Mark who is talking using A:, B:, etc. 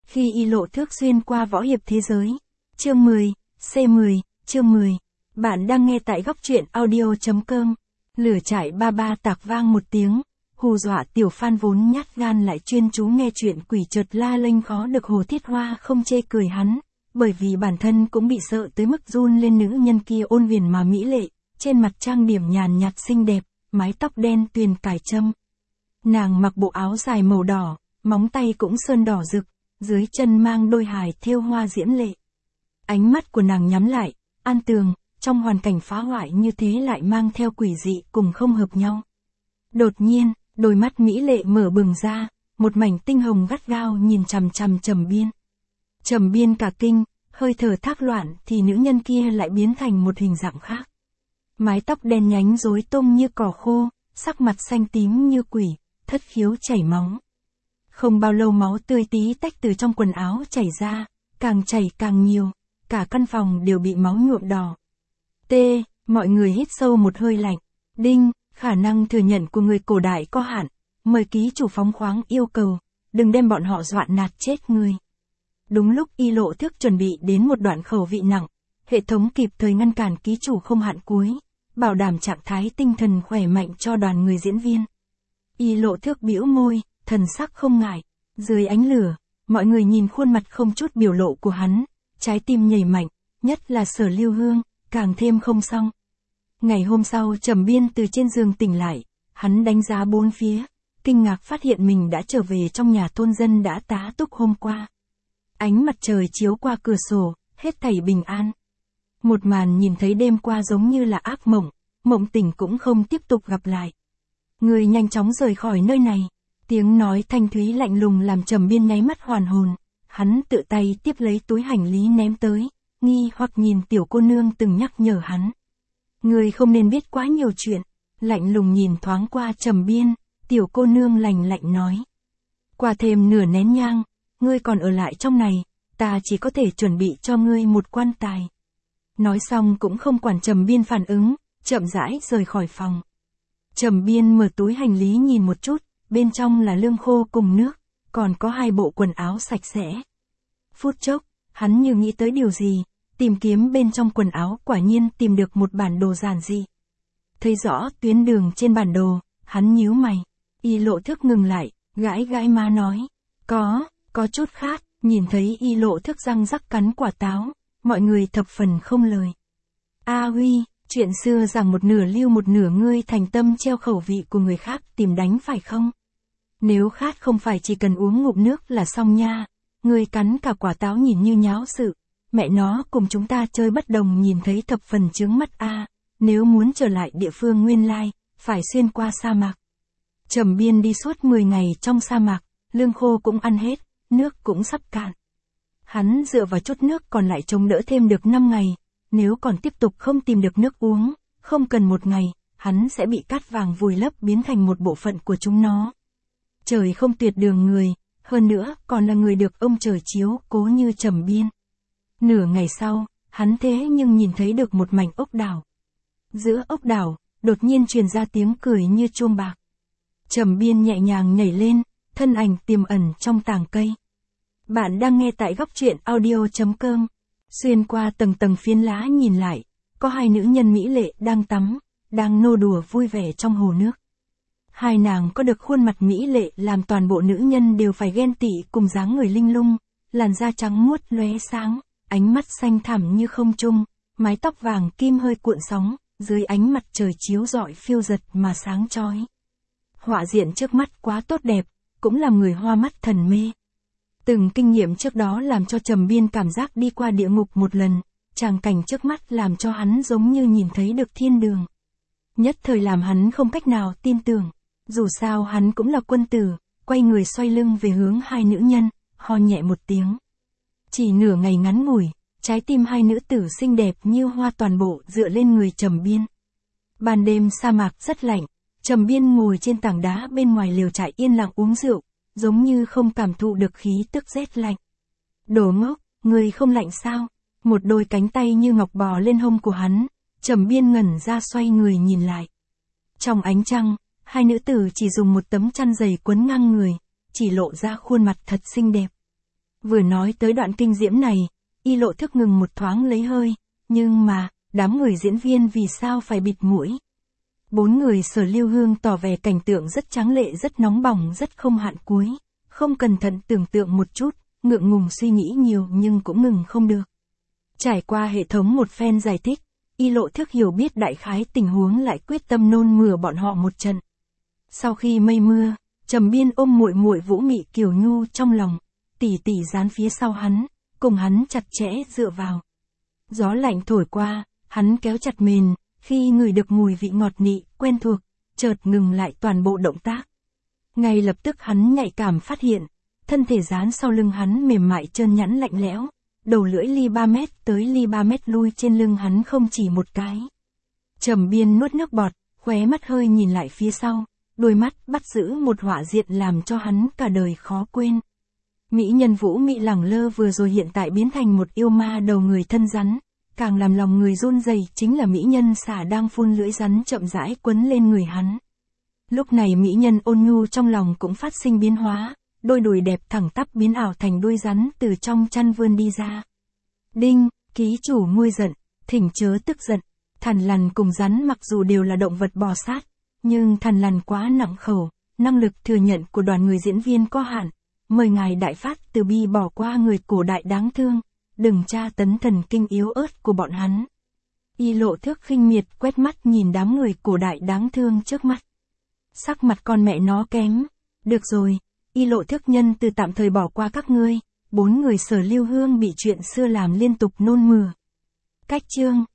A: Khi Y Lộ Thước xuyên qua võ hiệp thế giới. Chương 10, C10, chương 10. Bạn đang nghe tại góc truyện audio.com. Lửa trại ba ba tạc vang một tiếng, hù dọa tiểu fan vốn nhát gan lại chuyên chú nghe chuyện quỷ chợt la lênh khó được Hồ Thiết Hoa không chê cười hắn, bởi vì bản thân cũng bị sợ tới mức run lên. Nữ nhân kia ôn viền mà mỹ lệ, trên mặt trang điểm nhàn nhạt xinh đẹp, mái tóc đen tuyền cài châm. Nàng mặc bộ áo dài màu đỏ, móng tay cũng sơn đỏ rực, dưới chân mang đôi hài thêu hoa diễm lệ. Ánh mắt của nàng nhắm lại, an tường, trong hoàn cảnh phá hoại như thế lại mang theo quỷ dị cùng không hợp nhau. Đột nhiên, đôi mắt mỹ lệ mở bừng ra, một mảnh tinh hồng gắt gao nhìn chằm chằm Trầm Biên. Trầm Biên cả kinh, hơi thở thác loạn thì nữ nhân kia lại biến thành một hình dạng khác. Mái tóc đen nhánh rối tung như cỏ khô, sắc mặt xanh tím như quỷ, thất khiếu chảy máu. Không bao lâu máu tươi tí tách từ trong quần áo chảy ra, càng chảy càng nhiều, cả căn phòng đều bị máu nhuộm đỏ. Mọi người hít sâu một hơi lạnh. Đinh, khả năng thừa nhận của người cổ đại có hạn, mời ký chủ phóng khoáng yêu cầu, đừng đem bọn họ dọa nạt chết người. Đúng lúc Y Lộ Thước chuẩn bị đến một đoạn khẩu vị nặng, hệ thống kịp thời ngăn cản ký chủ không hạn cuối, bảo đảm trạng thái tinh thần khỏe mạnh cho đoàn người diễn viên. Y Lộ Thước bĩu môi, thần sắc không ngại. Dưới ánh lửa, mọi người nhìn khuôn mặt không chút biểu lộ của hắn, trái tim nhảy mạnh, nhất là Sở Lưu Hương, càng thêm không xong. Ngày hôm sau Trầm Biên từ trên giường tỉnh lại, hắn đánh giá bốn phía, kinh ngạc phát hiện mình đã trở về trong nhà thôn dân đã tá túc hôm qua. Ánh mặt trời chiếu qua cửa sổ, hết thảy bình an. Một màn nhìn thấy đêm qua giống như là ác mộng, mộng tỉnh cũng không tiếp tục gặp lại. Người nhanh chóng rời khỏi nơi này. Tiếng nói thanh thúy lạnh lùng làm Trầm Biên nháy mắt hoàn hồn, hắn tự tay tiếp lấy túi hành lý ném tới, nghi hoặc nhìn tiểu cô nương từng nhắc nhở hắn. Người không nên biết quá nhiều chuyện, lạnh lùng nhìn thoáng qua Trầm Biên, tiểu cô nương lạnh lạnh nói. Qua thêm nửa nén nhang, ngươi còn ở lại trong này, ta chỉ có thể chuẩn bị cho ngươi một quan tài. Nói xong cũng không quản Trầm Biên phản ứng, chậm rãi rời khỏi phòng. Trầm Biên mở túi hành lý nhìn một chút, bên trong là lương khô cùng nước, còn có 2 bộ quần áo sạch sẽ. Phút chốc, hắn như nghĩ tới điều gì, tìm kiếm bên trong quần áo quả nhiên tìm được một bản đồ giản dị. Thấy rõ tuyến đường trên bản đồ, hắn nhíu mày. Y Lộ Thước ngừng lại, gãi gãi má nói. Có chút khác, nhìn thấy Y Lộ Thước răng rắc cắn quả táo, mọi người thập phần không lời. A Huy, chuyện xưa rằng một nửa lưu một nửa ngươi thành tâm treo khẩu vị của người khác tìm đánh phải không? Nếu khát không phải chỉ cần uống ngụm nước là xong nha, ngươi cắn cả quả táo nhìn như nháo sự. Mẹ nó cùng chúng ta chơi bất đồng nhìn thấy thập phần chướng mắt a. Nếu muốn trở lại địa phương nguyên lai, phải xuyên qua sa mạc. Trầm Biên đi suốt 10 ngày trong sa mạc, lương khô cũng ăn hết, nước cũng sắp cạn. Hắn dựa vào chút nước còn lại chống đỡ thêm được 5 ngày, nếu còn tiếp tục không tìm được nước uống, không cần 1 ngày, hắn sẽ bị cát vàng vùi lấp biến thành một bộ phận của chúng nó. Trời không tuyệt đường người, hơn nữa còn là người được ông trời chiếu cố như Trầm Biên. Nửa ngày sau, hắn thế nhưng nhìn thấy được một mảnh ốc đảo. Giữa ốc đảo, đột nhiên truyền ra tiếng cười như chuông bạc. Trầm Biên nhẹ nhàng nhảy lên, thân ảnh tiềm ẩn trong tàng cây. Bạn đang nghe tại góc truyện audio.com. Xuyên qua tầng tầng phiến lá nhìn lại, có 2 nữ nhân mỹ lệ đang tắm, đang nô đùa vui vẻ trong hồ nước. 2 nàng có được khuôn mặt mỹ lệ làm toàn bộ nữ nhân đều phải ghen tị cùng dáng người linh lung, làn da trắng muốt lóe sáng, ánh mắt xanh thẳm như không trung, mái tóc vàng kim hơi cuộn sóng, dưới ánh mặt trời chiếu rọi phiêu giật mà sáng chói. Họa diện trước mắt quá tốt đẹp, cũng làm người hoa mắt thần mê. Từng kinh nghiệm trước đó làm cho Trầm Biên cảm giác đi qua địa ngục một lần, tràng cảnh trước mắt làm cho hắn giống như nhìn thấy được thiên đường. Nhất thời làm hắn không cách nào tin tưởng, dù sao hắn cũng là quân tử, quay người xoay lưng về hướng 2 nữ nhân, ho nhẹ một tiếng. Chỉ nửa ngày ngắn ngủi, trái tim 2 nữ tử xinh đẹp như hoa toàn bộ dựa lên người Trầm Biên. Ban đêm sa mạc rất lạnh, Trầm Biên ngồi trên tảng đá bên ngoài lều trại yên lặng uống rượu, giống như không cảm thụ được khí tức rét lạnh. Đồ ngốc, người không lạnh sao? Một đôi cánh tay như ngọc bò lên hông của hắn, Trầm Biên ngẩn ra xoay người nhìn lại. Trong ánh trăng, 2 nữ tử chỉ dùng một tấm chăn dày quấn ngang người, chỉ lộ ra khuôn mặt thật xinh đẹp. Vừa nói tới đoạn kinh diễm này, Y Lộ Thức ngừng một thoáng lấy hơi, nhưng mà, đám người diễn viên vì sao phải bịt mũi? 4 người Sở Lưu Hương tỏ vẻ cảnh tượng rất tráng lệ, rất nóng bỏng, rất không hạn cuối. Không cẩn thận tưởng tượng một chút, ngượng ngùng suy nghĩ nhiều nhưng cũng ngừng không được. Trải qua hệ thống một phen giải thích, Y Lộ Thức hiểu biết đại khái tình huống, lại quyết tâm nôn mửa bọn họ một trận. Sau khi mây mưa, Trầm Biên ôm muội muội Vũ Mị Kiều Nhu trong lòng, tỉ tỉ dán phía sau hắn, cùng hắn chặt chẽ dựa vào. Gió lạnh thổi qua, hắn kéo chặt mền, khi ngửi được mùi vị ngọt nị, quen thuộc, chợt ngừng lại toàn bộ động tác. Ngay lập tức hắn nhạy cảm phát hiện, thân thể dán sau lưng hắn mềm mại trơn nhẵn lạnh lẽo, đầu lưỡi ly 3 mét tới ly 3 mét lui trên lưng hắn không chỉ một cái. Trầm Biên nuốt nước bọt, khóe mắt hơi nhìn lại phía sau, đôi mắt bắt giữ một họa diện làm cho hắn cả đời khó quên. Mỹ nhân Vũ Mị lẳng lơ vừa rồi hiện tại biến thành một yêu ma đầu người thân rắn, càng làm lòng người run rẩy chính là mỹ nhân xả đang phun lưỡi rắn chậm rãi quấn lên người hắn. Lúc này mỹ nhân ôn nhu trong lòng cũng phát sinh biến hóa, đôi đùi đẹp thẳng tắp biến ảo thành đuôi rắn từ trong chăn vươn đi ra. Đinh, ký chủ nguôi giận, thỉnh chớ tức giận. Thằn lằn cùng rắn mặc dù đều là động vật bò sát, nhưng thằn lằn quá nặng khẩu, năng lực thừa nhận của đoàn người diễn viên có hạn. Mời ngài đại phát từ bi bỏ qua người cổ đại đáng thương, đừng tra tấn thần kinh yếu ớt của bọn hắn. Y Lộ Thức khinh miệt quét mắt nhìn đám người cổ đại đáng thương trước mắt. Sắc mặt con mẹ nó kém. Được rồi, Y Lộ Thức nhân từ tạm thời bỏ qua các ngươi. 4 người Sở Lưu Hương bị chuyện xưa làm liên tục nôn mửa. Cách chương